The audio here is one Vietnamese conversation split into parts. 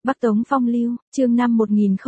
Bắc Tống Phong Lưu, chương 5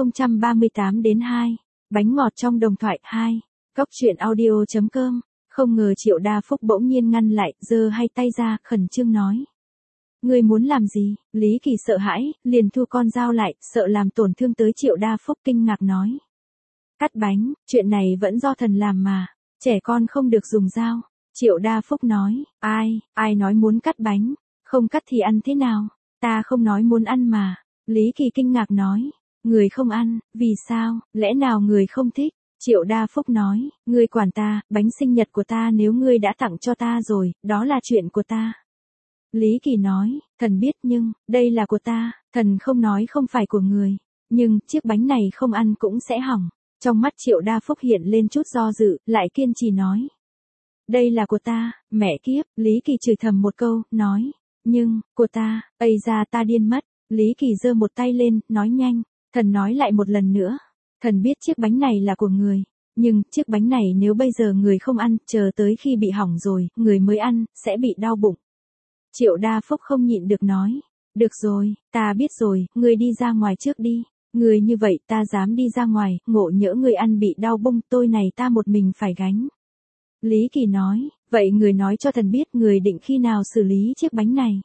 1038-2. Bánh ngọt trong đồng thoại 2. Góc truyện audio.com. Không ngờ Triệu Đa Phúc bỗng nhiên ngăn lại, giơ hai tay ra, khẩn trương nói. Ngươi muốn làm gì? Lý Kỳ sợ hãi, liền thu con dao lại, sợ làm tổn thương tới Triệu Đa Phúc, kinh ngạc nói. Cắt bánh, chuyện này vẫn do thần làm mà, trẻ con không được dùng dao. Triệu Đa Phúc nói, ai nói muốn cắt bánh, không cắt thì ăn thế nào? Ta không nói muốn ăn mà. Lý Kỳ kinh ngạc nói, người không ăn, vì sao, lẽ nào người không thích? Triệu Đa Phúc nói, ngươi quản ta, bánh sinh nhật của ta nếu ngươi đã tặng cho ta rồi, đó là chuyện của ta. Lý Kỳ nói, thần biết nhưng, đây là của ta, thần không nói không phải của người, nhưng, chiếc bánh này không ăn cũng sẽ hỏng. Trong mắt Triệu Đa Phúc hiện lên chút do dự, lại kiên trì nói. Đây là của ta, mẹ kiếp, Lý Kỳ chửi thầm một câu, nói, nhưng, của ta, ây ra ta điên mất. Lý Kỳ giơ một tay lên, nói nhanh, thần nói lại một lần nữa. Thần biết chiếc bánh này là của người, nhưng chiếc bánh này nếu bây giờ người không ăn, chờ tới khi bị hỏng rồi, người mới ăn, sẽ bị đau bụng. Triệu Đa Phúc không nhịn được nói, được rồi, ta biết rồi, ngươi đi ra ngoài trước đi. Người như vậy ta dám đi ra ngoài, ngộ nhỡ người ăn bị đau bụng, tôi này ta một mình phải gánh. Lý Kỳ nói, vậy người nói cho thần biết người định khi nào xử lý chiếc bánh này.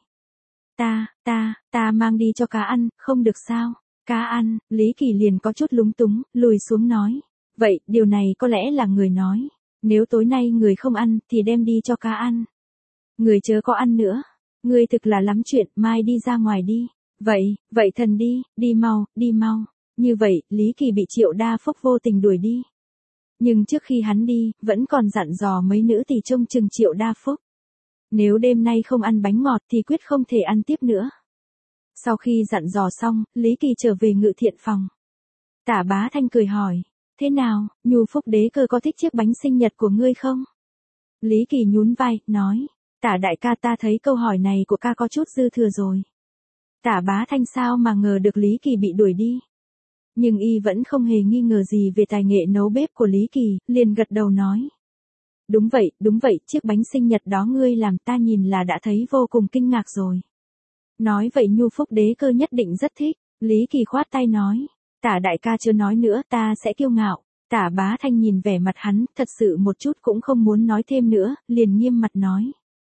Ta mang đi cho cá ăn, không được sao? Cá ăn, Lý Kỳ liền có chút lúng túng, lùi xuống nói. Vậy, điều này có lẽ là người nói. Nếu tối nay người không ăn, thì đem đi cho cá ăn. Người chớ có ăn nữa. Người thực là lắm chuyện, mai đi ra ngoài đi. Vậy thần đi mau. Như vậy, Lý Kỳ bị Triệu Đa Phúc vô tình đuổi đi. Nhưng trước khi hắn đi, vẫn còn dặn dò mấy nữ tỳ trông chừng Triệu Đa Phúc. Nếu đêm nay không ăn bánh ngọt thì quyết không thể ăn tiếp nữa. Sau khi dặn dò xong, Lý Kỳ trở về Ngự Thiện phòng. Tả Bá Thanh cười hỏi, thế nào, Nhu Phúc đế cơ có thích chiếc bánh sinh nhật của ngươi không? Lý Kỳ nhún vai, nói, Tả đại ca ta thấy câu hỏi này của ca có chút dư thừa rồi. Tả Bá Thanh sao mà ngờ được Lý Kỳ bị đuổi đi. Nhưng y vẫn không hề nghi ngờ gì về tài nghệ nấu bếp của Lý Kỳ, liền gật đầu nói. Đúng vậy, chiếc bánh sinh nhật đó ngươi làm ta nhìn là đã thấy vô cùng kinh ngạc rồi. Nói vậy Nhu Phúc đế cơ nhất định rất thích, Lý Kỳ khoát tay nói. Tả đại ca chưa nói nữa ta sẽ kiêu ngạo. Tả Bá Thanh nhìn vẻ mặt hắn, thật sự một chút cũng không muốn nói thêm nữa, liền nghiêm mặt nói.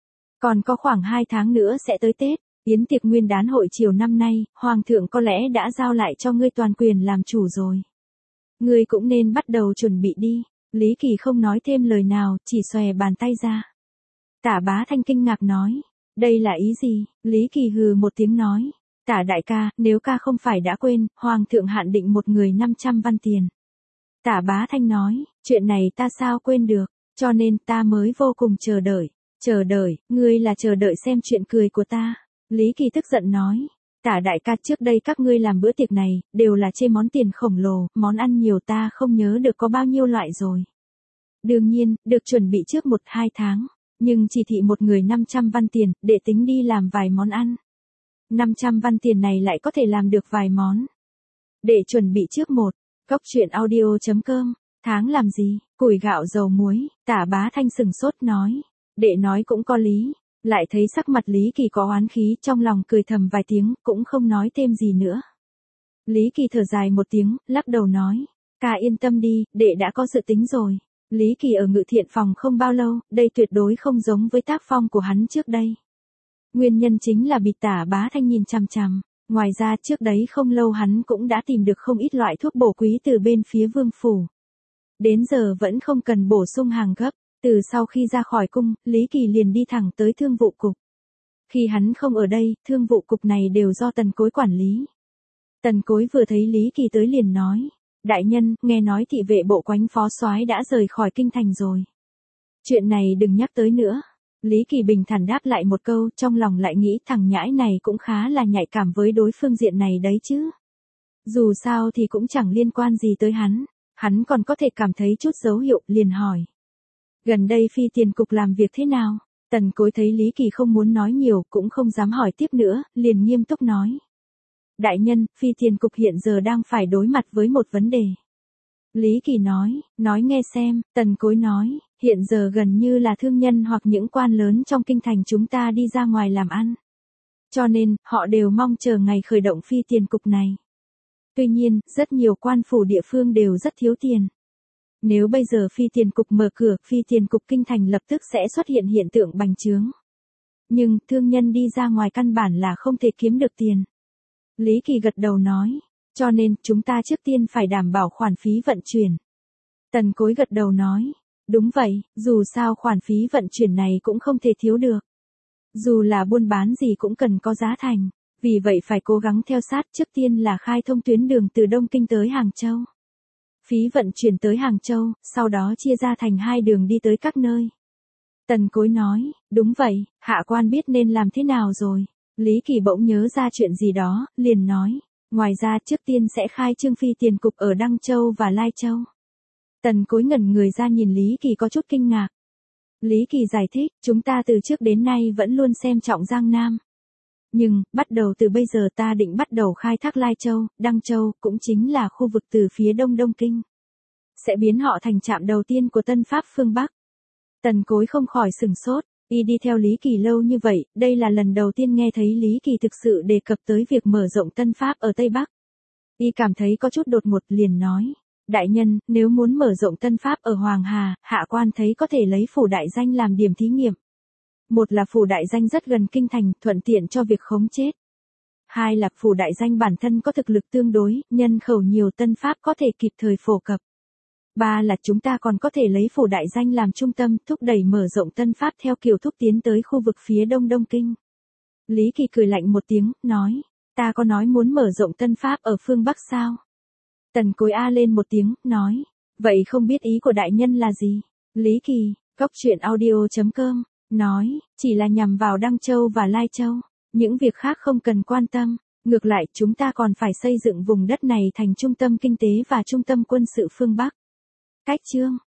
Còn có khoảng 2 tháng nữa sẽ tới Tết, yến tiệc nguyên đán hội chiều năm nay, Hoàng thượng có lẽ đã giao lại cho ngươi toàn quyền làm chủ rồi. Ngươi cũng nên bắt đầu chuẩn bị đi. Lý Kỳ không nói thêm lời nào, chỉ xòe bàn tay ra. Tả Bá Thanh kinh ngạc nói, đây là ý gì? Lý Kỳ hừ một tiếng nói, Tả đại ca, nếu ca không phải đã quên, Hoàng thượng hạn định một người 500 văn tiền. Tả Bá Thanh nói, chuyện này ta sao quên được, cho nên ta mới vô cùng chờ đợi. Chờ đợi, ngươi là chờ đợi xem chuyện cười của ta. Lý Kỳ tức giận nói, Tả đại ca trước đây các ngươi làm bữa tiệc này, đều là chê món tiền khổng lồ, món ăn nhiều ta không nhớ được có bao nhiêu loại rồi. Đương nhiên, được chuẩn bị trước 1-2 tháng, nhưng chỉ thị một người 500 văn tiền, để tính đi làm vài món ăn. 500 văn tiền này lại có thể làm được vài món. Để chuẩn bị trước góc truyện audio.com, tháng làm gì, củi gạo dầu muối, Tả Bá Thanh sừng sốt nói, đệ nói cũng có lý. Lại thấy sắc mặt Lý Kỳ có oán khí, trong lòng cười thầm vài tiếng, cũng không nói thêm gì nữa. Lý Kỳ thở dài một tiếng, lắc đầu nói, ca yên tâm đi, đệ đã có dự tính rồi. Lý Kỳ ở Ngự Thiện phòng không bao lâu, đây tuyệt đối không giống với tác phong của hắn trước đây. Nguyên nhân chính là bị Tả Bá Thanh nhìn chằm chằm. Ngoài ra trước đấy không lâu hắn cũng đã tìm được không ít loại thuốc bổ quý từ bên phía vương phủ. Đến giờ vẫn không cần bổ sung hàng gấp. Từ sau khi ra khỏi cung, Lý Kỳ liền đi thẳng tới thương vụ cục. Khi hắn không ở đây, thương vụ cục này đều do Tần Cối quản lý. Tần Cối vừa thấy Lý Kỳ tới liền nói, đại nhân, nghe nói thị vệ bộ Quánh phó soái đã rời khỏi kinh thành rồi. Chuyện này đừng nhắc tới nữa. Lý Kỳ bình thản đáp lại một câu, trong lòng lại nghĩ thằng nhãi này cũng khá là nhạy cảm với đối phương diện này đấy chứ. Dù sao thì cũng chẳng liên quan gì tới hắn còn có thể cảm thấy chút dấu hiệu, liền hỏi. Gần đây Phi Tiền Cục làm việc thế nào? Tần Cối thấy Lý Kỳ không muốn nói nhiều, cũng không dám hỏi tiếp nữa, liền nghiêm túc nói. Đại nhân, Phi Tiền Cục hiện giờ đang phải đối mặt với một vấn đề. Lý Kỳ nói nghe xem. Tần Cối nói, hiện giờ gần như là thương nhân hoặc những quan lớn trong kinh thành chúng ta đi ra ngoài làm ăn. Cho nên, họ đều mong chờ ngày khởi động phi tiền cục này. Tuy nhiên, rất nhiều quan phủ địa phương đều rất thiếu tiền. Nếu bây giờ phi tiền cục mở cửa, phi tiền cục kinh thành lập tức sẽ xuất hiện hiện tượng bành trướng. Nhưng, thương nhân đi ra ngoài căn bản là không thể kiếm được tiền. Lý Kỳ gật đầu nói, cho nên, chúng ta trước tiên phải đảm bảo khoản phí vận chuyển. Tần Cối gật đầu nói, đúng vậy, dù sao khoản phí vận chuyển này cũng không thể thiếu được. Dù là buôn bán gì cũng cần có giá thành, vì vậy phải cố gắng theo sát, trước tiên là khai thông tuyến đường từ Đông Kinh tới Hàng Châu. Phí vận chuyển tới Hàng Châu, sau đó chia ra thành 2 đường đi tới các nơi. Tần Cối nói, đúng vậy, hạ quan biết nên làm thế nào rồi. Lý Kỳ bỗng nhớ ra chuyện gì đó, liền nói, ngoài ra trước tiên sẽ khai trương phi tiền cục ở Đăng Châu và Lai Châu. Tần Cối ngẩn người ra nhìn Lý Kỳ có chút kinh ngạc. Lý Kỳ giải thích, chúng ta từ trước đến nay vẫn luôn xem trọng Giang Nam. Nhưng, bắt đầu từ bây giờ ta định bắt đầu khai thác Lai Châu, Đăng Châu, cũng chính là khu vực từ phía đông Đông Kinh. Sẽ biến họ thành trạm đầu tiên của Tân Pháp phương Bắc. Tần Cối không khỏi sửng sốt, y đi theo Lý Kỳ lâu như vậy, đây là lần đầu tiên nghe thấy Lý Kỳ thực sự đề cập tới việc mở rộng Tân Pháp ở Tây Bắc. Y cảm thấy có chút đột ngột liền nói, đại nhân, nếu muốn mở rộng Tân Pháp ở Hoàng Hà, hạ quan thấy có thể lấy phủ đại danh làm điểm thí nghiệm. Một là phủ đại danh rất gần kinh thành, thuận tiện cho việc khống chết. Hai là phủ đại danh bản thân có thực lực tương đối, nhân khẩu nhiều, Tân Pháp có thể kịp thời phổ cập. Ba là chúng ta còn có thể lấy phủ đại danh làm trung tâm, thúc đẩy mở rộng Tân Pháp theo kiểu thúc tiến tới khu vực phía đông Đông Kinh. Lý Kỳ cười lạnh một tiếng, nói, ta có nói muốn mở rộng Tân Pháp ở phương Bắc sao? Tần Cối a lên một tiếng, nói, vậy không biết ý của đại nhân là gì? Lý Kỳ, coctruyện.audio.com, nói, chỉ là nhằm vào Đăng Châu và Lai Châu, những việc khác không cần quan tâm, ngược lại chúng ta còn phải xây dựng vùng đất này thành trung tâm kinh tế và trung tâm quân sự phương Bắc. Cách chương